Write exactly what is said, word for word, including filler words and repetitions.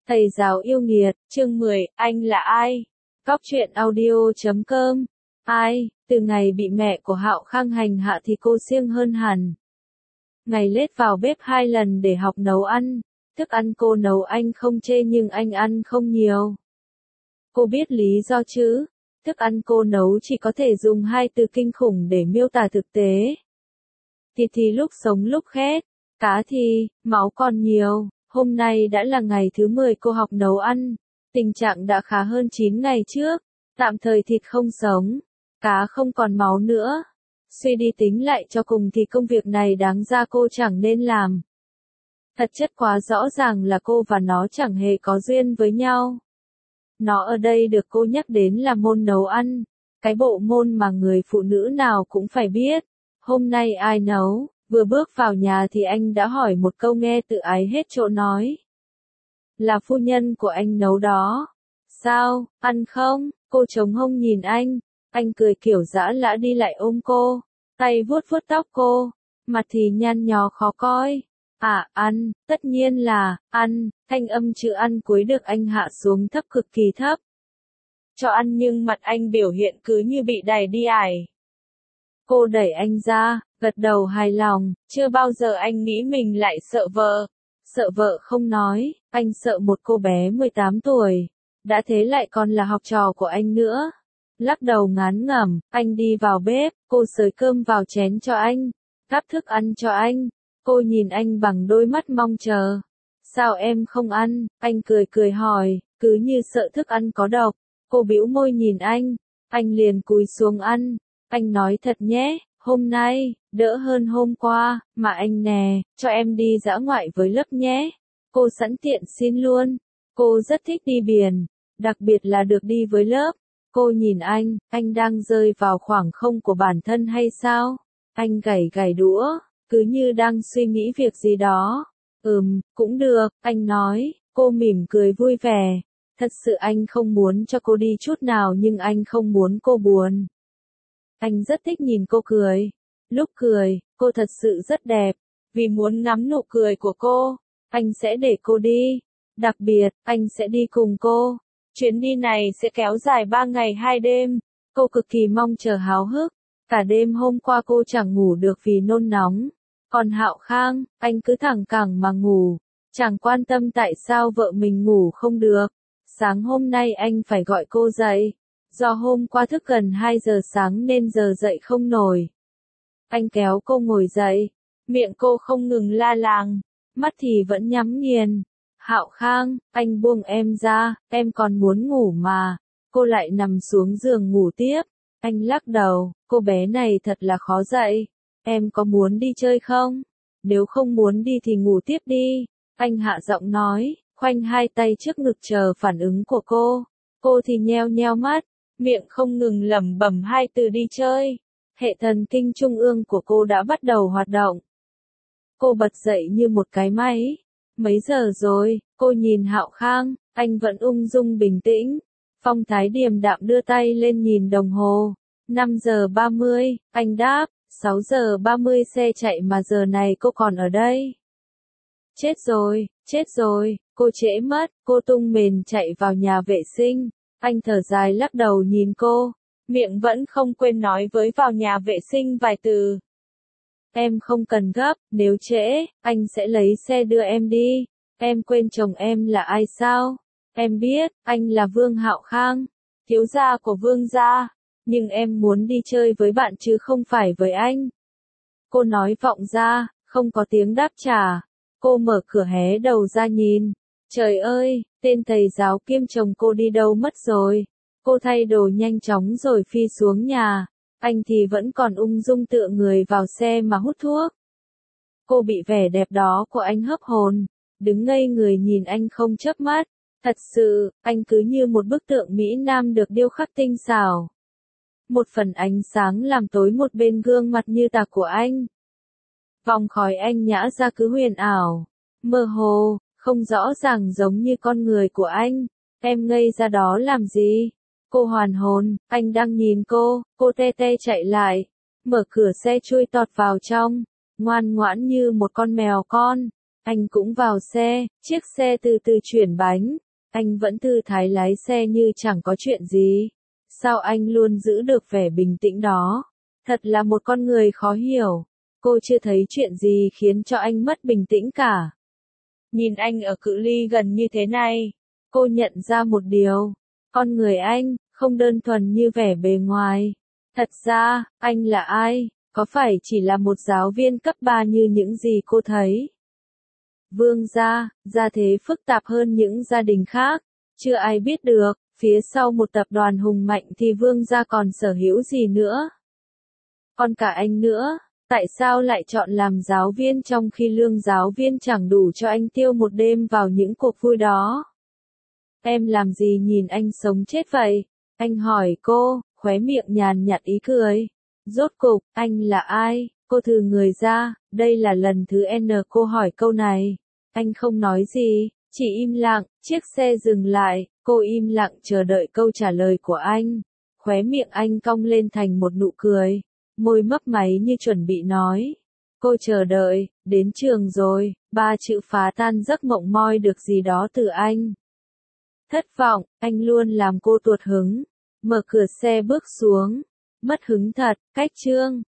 Thầy giáo yêu nghiệt, chương mười, anh là ai? Góc truyện audio chấm com. Ai, từ ngày bị mẹ của Hạo Khang hành hạ thì cô siêng hơn hẳn. Ngày lết vào bếp hai lần để học nấu ăn, thức ăn cô nấu anh không chê nhưng anh ăn không nhiều. Cô biết lý do chứ, thức ăn cô nấu chỉ có thể dùng hai từ kinh khủng để miêu tả thực tế. Thịt thì lúc sống lúc khét, cá thì, máu còn nhiều. Hôm nay đã là ngày thứ mười cô học nấu ăn, tình trạng đã khá hơn chín ngày trước, tạm thời thịt không sống, cá không còn máu nữa. Suy đi tính lại cho cùng thì công việc này đáng ra cô chẳng nên làm. Thật chất quá rõ ràng là cô và nó chẳng hề có duyên với nhau. Nó ở đây được cô nhắc đến là môn nấu ăn, cái bộ môn mà người phụ nữ nào cũng phải biết. Hôm nay ai nấu? Vừa bước vào nhà thì anh đã hỏi một câu nghe tự ái hết chỗ nói. Là phu nhân của anh nấu đó. Sao, ăn không? Cô chống hông nhìn anh. Anh cười kiểu dã lã đi lại ôm cô. Tay vuốt vuốt tóc cô. Mặt thì nhăn nhó khó coi. À, ăn, tất nhiên là, ăn. Thanh âm chữ ăn cuối được anh hạ xuống thấp cực kỳ thấp. Cho ăn nhưng mặt anh biểu hiện cứ như bị đày đi ải. Cô đẩy anh ra, gật đầu hài lòng, chưa bao giờ anh nghĩ mình lại sợ vợ. Sợ vợ không nói, anh sợ một cô bé mười tám tuổi, đã thế lại còn là học trò của anh nữa. Lắc đầu ngán ngẩm, anh đi vào bếp, cô xới cơm vào chén cho anh, gắp thức ăn cho anh. Cô nhìn anh bằng đôi mắt mong chờ. Sao em không ăn? Anh cười cười hỏi, cứ như sợ thức ăn có độc. Cô bĩu môi nhìn anh, anh liền cúi xuống ăn. Anh nói thật nhé, hôm nay, đỡ hơn hôm qua, mà anh nè, cho em đi dã ngoại với lớp nhé. Cô sẵn tiện xin luôn. Cô rất thích đi biển, đặc biệt là được đi với lớp. Cô nhìn anh, anh đang rơi vào khoảng không của bản thân hay sao? Anh gảy gảy đũa, cứ như đang suy nghĩ việc gì đó. Ừm, cũng được, anh nói. Cô mỉm cười vui vẻ. Thật sự anh không muốn cho cô đi chút nào nhưng anh không muốn cô buồn. Anh rất thích nhìn cô cười. Lúc cười, cô thật sự rất đẹp. Vì muốn ngắm nụ cười của cô, anh sẽ để cô đi. Đặc biệt, anh sẽ đi cùng cô. Chuyến đi này sẽ kéo dài ba ngày hai đêm. Cô cực kỳ mong chờ háo hức. Cả đêm hôm qua cô chẳng ngủ được vì nôn nóng. Còn Hạo Khang, anh cứ thẳng cẳng mà ngủ. Chẳng quan tâm tại sao vợ mình ngủ không được. Sáng hôm nay anh phải gọi cô dậy. Do hôm qua thức gần hai giờ sáng nên giờ dậy không nổi. Anh kéo cô ngồi dậy, miệng cô không ngừng la làng, mắt thì vẫn nhắm nghiền. Hạo Khang, anh buông em ra, em còn muốn ngủ mà. Cô lại nằm xuống giường ngủ tiếp. Anh lắc đầu, cô bé này thật là khó dậy. Em có muốn đi chơi không? Nếu không muốn đi thì ngủ tiếp đi. Anh hạ giọng nói, khoanh hai tay trước ngực chờ phản ứng của cô. Cô thì nheo nheo mắt, miệng không ngừng lẩm bẩm hai từ đi chơi. Hệ thần kinh trung ương của cô đã bắt đầu hoạt động. Cô bật dậy như một cái máy. Mấy giờ rồi? Cô nhìn Hạo Khang, anh vẫn ung dung bình tĩnh. Phong thái điềm đạm đưa tay lên nhìn đồng hồ. năm giờ ba mươi, anh đáp, sáu giờ ba mươi xe chạy mà giờ này cô còn ở đây. Chết rồi, chết rồi, cô trễ mất, cô tung mền chạy vào nhà vệ sinh. Anh thở dài lắc đầu nhìn cô, miệng vẫn không quên nói với vào nhà vệ sinh vài từ. Em không cần gấp, nếu trễ, anh sẽ lấy xe đưa em đi. Em quên chồng em là ai sao? Em biết, anh là Vương Hạo Khang, thiếu gia của Vương gia, nhưng em muốn đi chơi với bạn chứ không phải với anh. Cô nói vọng ra, không có tiếng đáp trả. Cô mở cửa hé đầu ra nhìn. Trời ơi, tên thầy giáo kiêm chồng cô đi đâu mất rồi. Cô thay đồ nhanh chóng rồi phi xuống nhà. Anh thì vẫn còn ung dung tựa người vào xe mà hút thuốc. Cô bị vẻ đẹp đó của anh hấp hồn. Đứng ngây người nhìn anh không chớp mắt. Thật sự, anh cứ như một bức tượng Mỹ Nam được điêu khắc tinh xảo. Một phần ánh sáng làm tối một bên gương mặt như tạc của anh. Vòng khói anh nhã ra cứ huyền ảo, mơ hồ, không rõ ràng giống như con người của anh. Em ngây ra đó làm gì? Cô hoàn hồn, anh đang nhìn cô, cô te te chạy lại, mở cửa xe chui tọt vào trong, ngoan ngoãn như một con mèo con. Anh cũng vào xe, chiếc xe từ từ chuyển bánh. Anh vẫn thư thái lái xe như chẳng có chuyện gì. Sao anh luôn giữ được vẻ bình tĩnh đó? Thật là một con người khó hiểu. Cô chưa thấy chuyện gì khiến cho anh mất bình tĩnh cả. Nhìn anh ở cự ly gần như thế này, cô nhận ra một điều. Con người anh, không đơn thuần như vẻ bề ngoài. Thật ra, anh là ai? Có phải chỉ là một giáo viên cấp ba như những gì cô thấy? Vương gia, gia thế phức tạp hơn những gia đình khác. Chưa ai biết được, phía sau một tập đoàn hùng mạnh thì vương gia còn sở hữu gì nữa? Còn cả anh nữa, tại sao lại chọn làm giáo viên trong khi lương giáo viên chẳng đủ cho anh tiêu một đêm vào những cuộc vui đó? Em làm gì nhìn anh sống chết vậy? Anh hỏi cô, khóe miệng nhàn nhạt ý cười. Rốt cục, anh là ai? Cô thừ người ra, đây là lần thứ N cô hỏi câu này. Anh không nói gì, chỉ im lặng, chiếc xe dừng lại, cô im lặng chờ đợi câu trả lời của anh. Khóe miệng anh cong lên thành một nụ cười, môi mấp máy như chuẩn bị nói. Cô chờ đợi, đến trường rồi, ba chữ phá tan giấc mộng moi được gì đó từ anh. Thất vọng, anh luôn làm cô tuột hứng. Mở cửa xe bước xuống. Mất hứng thật, cách chương.